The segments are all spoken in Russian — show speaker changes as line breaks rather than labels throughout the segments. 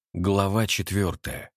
Глава 4.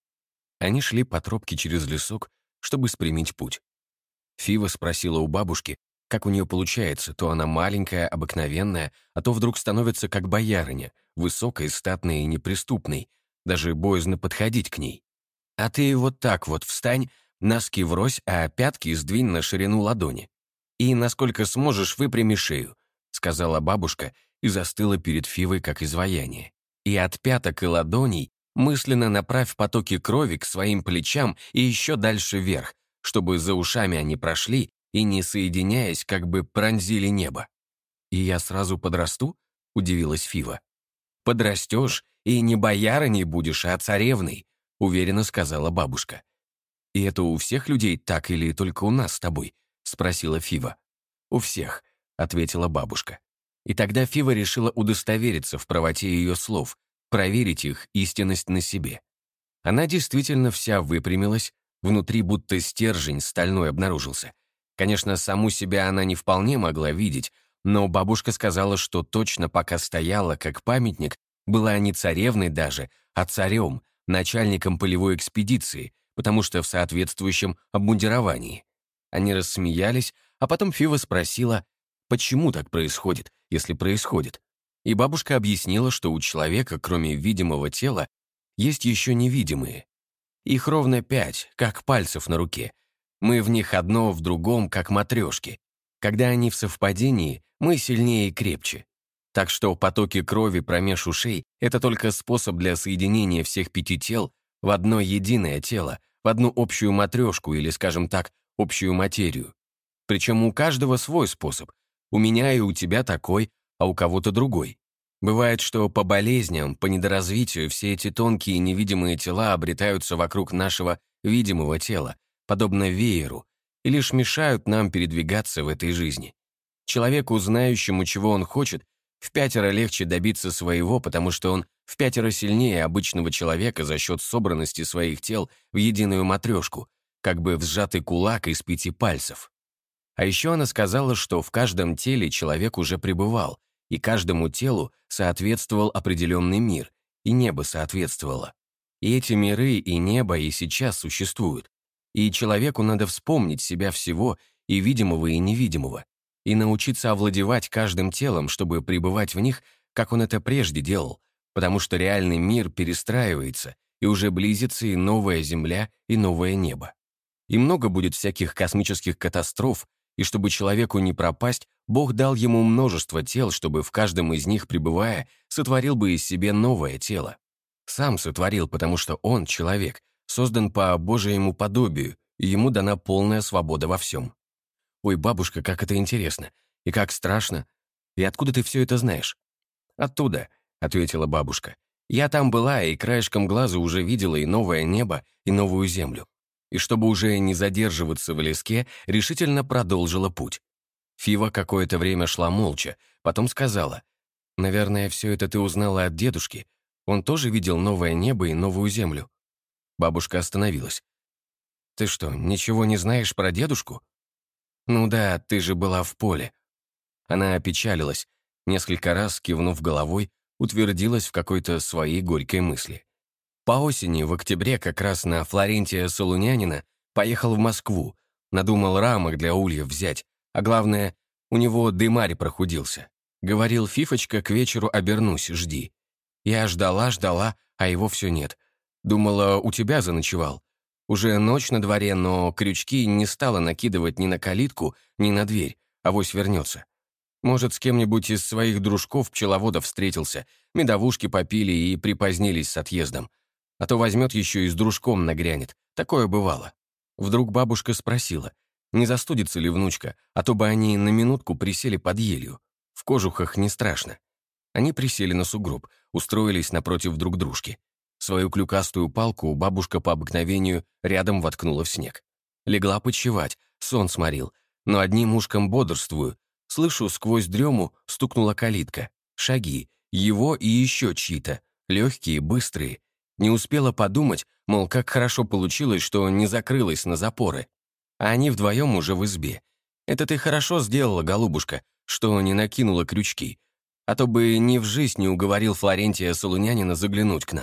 Они шли по тропке через лесок, чтобы спрямить путь. Фива спросила у бабушки, как у нее получается, то она маленькая, обыкновенная, а то вдруг становится как боярыня, высокой, статной и неприступной, даже боязно подходить к ней. «А ты вот так вот встань, носки врозь, а пятки сдвинь на ширину ладони. И, насколько сможешь, выпрями шею», — сказала бабушка и застыла перед Фивой, как изваяние. «И от пяток и ладоней мысленно направь потоки крови к своим плечам и еще дальше вверх, чтобы за ушами они прошли и, не соединяясь, как бы пронзили небо». «И я сразу подрасту?» — удивилась Фива. «Подрастешь, и не боярыней будешь, а царевной», — уверенно сказала бабушка. «И это у всех людей так или только у нас с тобой?» — спросила Фива. «У всех», — ответила бабушка. И тогда Фива решила удостовериться в правоте ее слов, проверить их истинность на себе. Она действительно вся выпрямилась, внутри будто стержень стальной обнаружился. Конечно, саму себя она не вполне могла видеть, но бабушка сказала, что точно пока стояла, как памятник, была не царевной даже, а царем, начальником полевой экспедиции, потому что в соответствующем обмундировании. Они рассмеялись, а потом Фива спросила, почему так происходит, если происходит. И бабушка объяснила, что у человека, кроме видимого тела, есть еще невидимые. Их ровно 5, как пальцев на руке. Мы в них одно в другом, как матрешки. Когда они в совпадении, мы сильнее и крепче. Так что потоки крови промеж ушей — это только способ для соединения всех 5 тел в одно единое тело, в одну общую матрешку или, скажем так, общую материю. Причем у каждого свой способ. У меня и у тебя такой, а у кого-то другой. Бывает, что по болезням, по недоразвитию все эти тонкие невидимые тела обретаются вокруг нашего видимого тела, подобно вееру, и лишь мешают нам передвигаться в этой жизни. Человеку, знающему, чего он хочет, впятеро легче добиться своего, потому что он впятеро сильнее обычного человека за счет собранности своих тел в единую матрешку, как бы в сжатый кулак из 5 пальцев. А еще она сказала, что в каждом теле человек уже пребывал, и каждому телу соответствовал определенный мир, и небо соответствовало. И эти миры, и небо и сейчас существуют. И человеку надо вспомнить себя всего, и видимого, и невидимого, и научиться овладевать каждым телом, чтобы пребывать в них, как он это прежде делал, потому что реальный мир перестраивается, и уже близится и новая земля, и новое небо. И много будет всяких космических катастроф, и чтобы человеку не пропасть, Бог дал ему множество тел, чтобы в каждом из них, пребывая, сотворил бы из себе новое тело. Сам сотворил, потому что он, человек, создан по Божьему подобию, и ему дана полная свобода во всем. «Ой, бабушка, как это интересно! И как страшно! И откуда ты все это знаешь?» «Оттуда», — ответила бабушка. «Я там была, и краешком глаза уже видела и новое небо, и новую землю. И чтобы уже не задерживаться в леске, решительно продолжила путь. Фива какое-то время шла молча, потом сказала, «Наверное, все это ты узнала от дедушки. Он тоже видел новое небо и новую землю». Бабушка остановилась. «Ты что, ничего не знаешь про дедушку?» «Ну да, ты же была в поле». Она опечалилась, несколько раз, кивнув головой, утвердилась в какой-то своей горькой мысли. По осени, в октябре, как раз на Флорентия Солунянина, поехал в Москву, надумал рамок для ульев взять, а главное, у него дымарь прохудился. Говорил, Фифочка, к вечеру обернусь, жди. Я ждала, а его все нет. Думала, у тебя заночевал. Уже ночь на дворе, но крючки не стала накидывать ни на калитку, ни на дверь, авось вернется. Может, с кем-нибудь из своих дружков-пчеловодов встретился, медовушки попили и припозднились с отъездом. А то возьмет еще и с дружком нагрянет. Такое бывало. Вдруг бабушка спросила, не застудится ли внучка, а то бы они на минутку присели под елью. В кожухах не страшно. Они присели на сугроб, устроились напротив друг дружки. Свою клюкастую палку бабушка по обыкновению рядом воткнула в снег. Легла почевать, сон сморил, но одним ушком бодрствую. Слышу, сквозь дрему стукнула калитка. Шаги, его и еще чьи-то, легкие, быстрые. Не успела подумать, мол, как хорошо получилось, что не закрылась на запоры. А они вдвоем уже в избе. Это ты хорошо сделала, голубушка, что не накинула крючки. А то бы ни в жизнь не уговорил Флорентия Солунянина заглянуть к нам.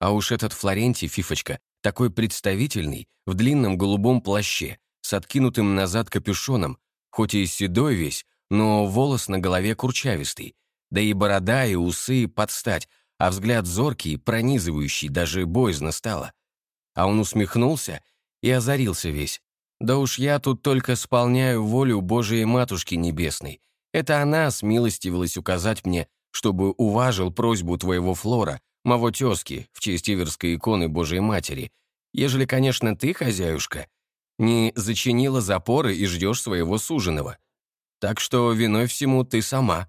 А уж этот Флорентий, Фифочка, такой представительный, в длинном голубом плаще, с откинутым назад капюшоном, хоть и седой весь, но волос на голове курчавистый, да и борода, и усы под стать, а взгляд зоркий, пронизывающий, даже боязно стало. А он усмехнулся и озарился весь. «Да уж я тут только исполняю волю Божией Матушки Небесной. Это она смилостивилась указать мне, чтобы уважил просьбу твоего Флора, моего тезки, в честь Иверской иконы Божией Матери, ежели, конечно, ты, хозяюшка, не зачинила запоры и ждешь своего суженого. Так что виной всему ты сама».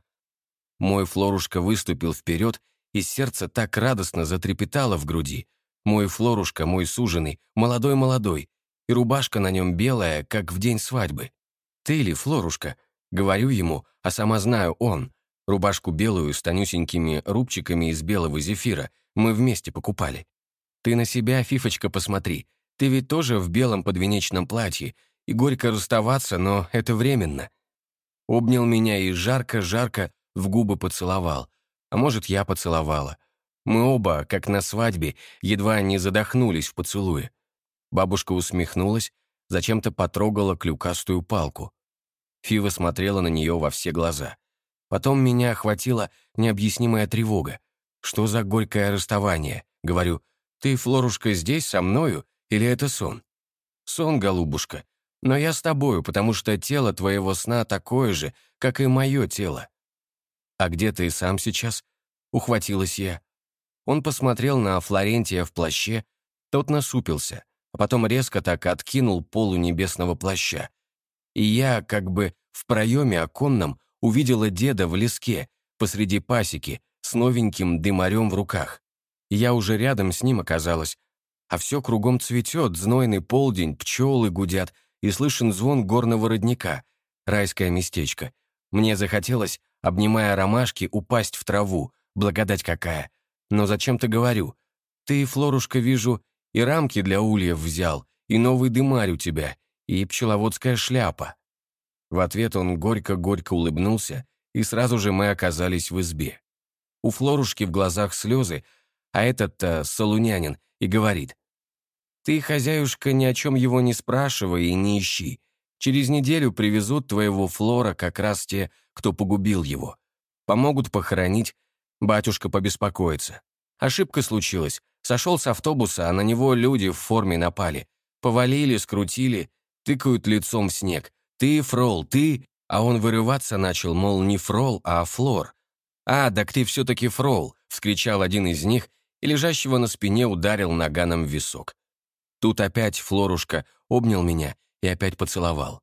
Мой Флорушка выступил вперед, и сердце так радостно затрепетало в груди. Мой Флорушка, мой суженый, молодой-молодой, и рубашка на нем белая, как в день свадьбы. «Ты ли, Флорушка?» Говорю ему, а сама знаю он. Рубашку белую с тонюсенькими рубчиками из белого зефира мы вместе покупали. «Ты на себя, Фифочка, посмотри. Ты ведь тоже в белом подвенечном платье, и горько расставаться, но это временно». Обнял меня и жарко-жарко в губы поцеловал. А может, я поцеловала. Мы оба, как на свадьбе, едва не задохнулись в поцелуе. Бабушка усмехнулась, зачем-то потрогала клюкастую палку. Фива смотрела на нее во все глаза. Потом меня охватила необъяснимая тревога. «Что за горькое расставание?» Говорю, «Ты, Флорушка, здесь со мною или это сон?» «Сон, голубушка. Но я с тобою, потому что тело твоего сна такое же, как и мое тело». «А где ты сам сейчас?» Ухватилась я. Он посмотрел на Флорентия в плаще, тот насупился, а потом резко так откинул полу небесного плаща. И я, как бы в проеме оконном, увидела деда в леске, посреди пасеки, с новеньким дымарем в руках. Я уже рядом с ним оказалась, а все кругом цветет, знойный полдень, пчелы гудят, и слышен звон горного родника. Райское местечко. Мне захотелось, обнимая ромашки, упасть в траву, благодать какая. Но зачем-то говорю, ты, Флорушка, вижу, и рамки для ульев взял, и новый дымарь у тебя, и пчеловодская шляпа». В ответ он горько-горько улыбнулся, и сразу же мы оказались в избе. У Флорушки в глазах слезы, а этот-то солунянин, и говорит, «Ты, хозяюшка, ни о чем его не спрашивай и не ищи. Через неделю привезут твоего Флора как раз те, кто погубил его. Помогут похоронить, батюшка побеспокоится. Ошибка случилась. Сошел с автобуса, а на него люди в форме напали. Повалили, скрутили, тыкают лицом в снег. Ты, Фрол, ты...» А он вырываться начал, мол, не Фрол, а Флор. «А, так ты все-таки Фрол!» — вскричал один из них и лежащего на спине ударил наганом в висок. Тут опять Флорушка обнял меня и опять поцеловал.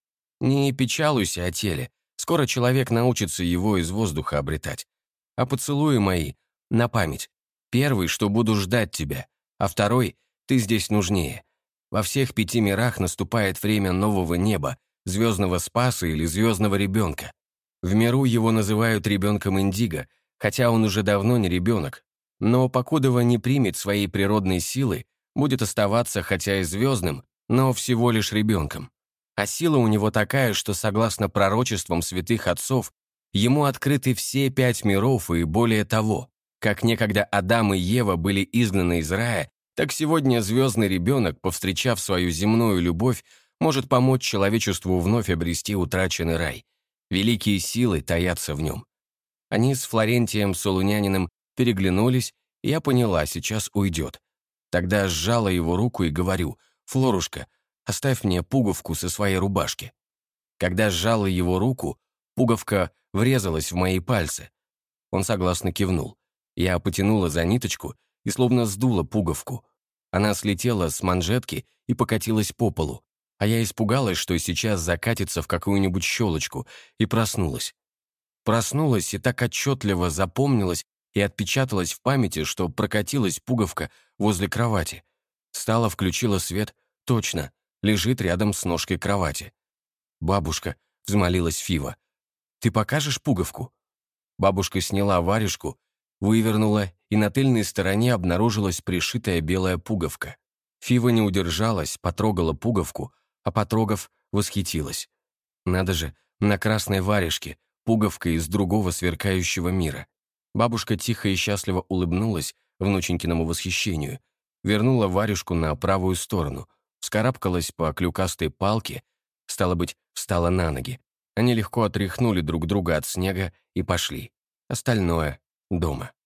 «Не печалуйся о теле. Скоро человек научится его из воздуха обретать. А поцелуи мои на память. Первый, что буду ждать тебя, а второй — ты здесь нужнее. Во всех 5 мирах наступает время нового неба, звездного спаса или звездного ребенка. В миру его называют ребенком Индиго, хотя он уже давно не ребенок. Но покудова не примет своей природной силы, будет оставаться хотя и звездным, но всего лишь ребенком. А сила у него такая, что, согласно пророчествам святых отцов, ему открыты все 5 миров и более того. Как некогда Адам и Ева были изгнаны из рая, так сегодня звездный ребенок, повстречав свою земную любовь, может помочь человечеству вновь обрести утраченный рай. Великие силы таятся в нем. Они с Флорентием Солуняниным переглянулись, и я поняла, сейчас уйдет. Тогда сжала его руку и говорю, «Флорушка, оставь мне пуговку со своей рубашки». Когда сжала его руку, пуговка врезалась в мои пальцы. Он согласно кивнул. Я потянула за ниточку и словно сдула пуговку. Она слетела с манжетки и покатилась по полу, а я испугалась, что сейчас закатится в какую-нибудь щелочку, и проснулась. Проснулась и так отчетливо запомнилась и отпечаталась в памяти, что прокатилась пуговка возле кровати. Встала, включила свет. Точно, лежит рядом с ножкой кровати. «Бабушка», — взмолилась Фива, — «ты покажешь пуговку?» Бабушка сняла варежку, вывернула, и на тыльной стороне обнаружилась пришитая белая пуговка. Фива не удержалась, потрогала пуговку, а потрогав, восхитилась. Надо же, на красной варежке, пуговка из другого сверкающего мира. Бабушка тихо и счастливо улыбнулась, внученькиному восхищению, вернула Варюшку на правую сторону, вскарабкалась по клюкастой палке, стало быть, встала на ноги. Они легко отряхнули друг друга от снега и пошли. Остальное — дома.